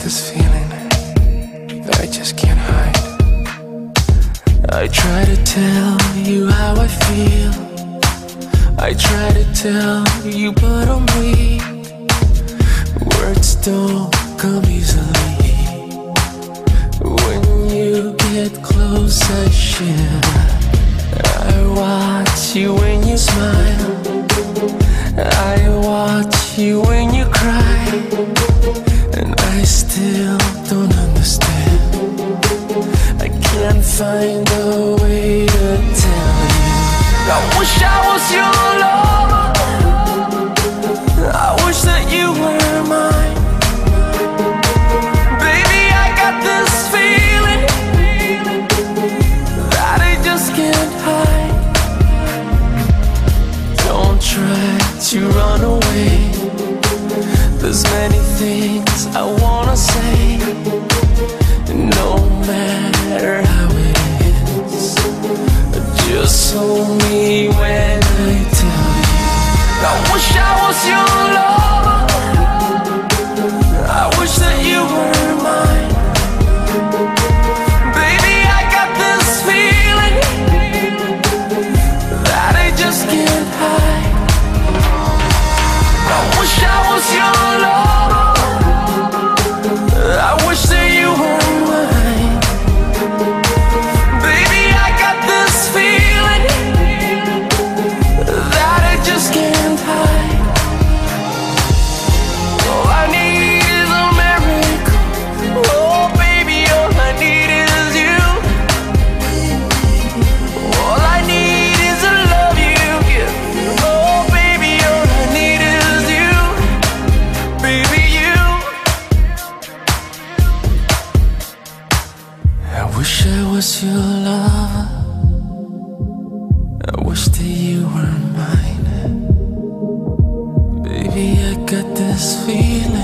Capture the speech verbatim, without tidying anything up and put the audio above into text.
this feeling that I just can't hide. I try to tell you how I feel, I try to tell you but I'm weak. Words don't come easily. When you get close I shiver. I watch you when you smile, I watch you when you cry, and I still don't understand. I can't find a way to tell you. I wish I was your lover, I wish that you were mine. Baby, I got this feeling that I just can't hide. Don't try to run away, there's many things I wanna say. No matter how it is, just hold me when I tell you. I wish I was your lover, I wish that you were mine. Baby, I got this feeling that I just can't hide. I wish I was your lover, I wish that you were mine. Baby, I got this feeling that I just can't hide. All I need is a miracle. Oh baby, all I need is you. All I need is the love you give. Oh baby, all I need is you. Baby, you. I wish I was your lover, I wish that you were mine. Baby, I got this feeling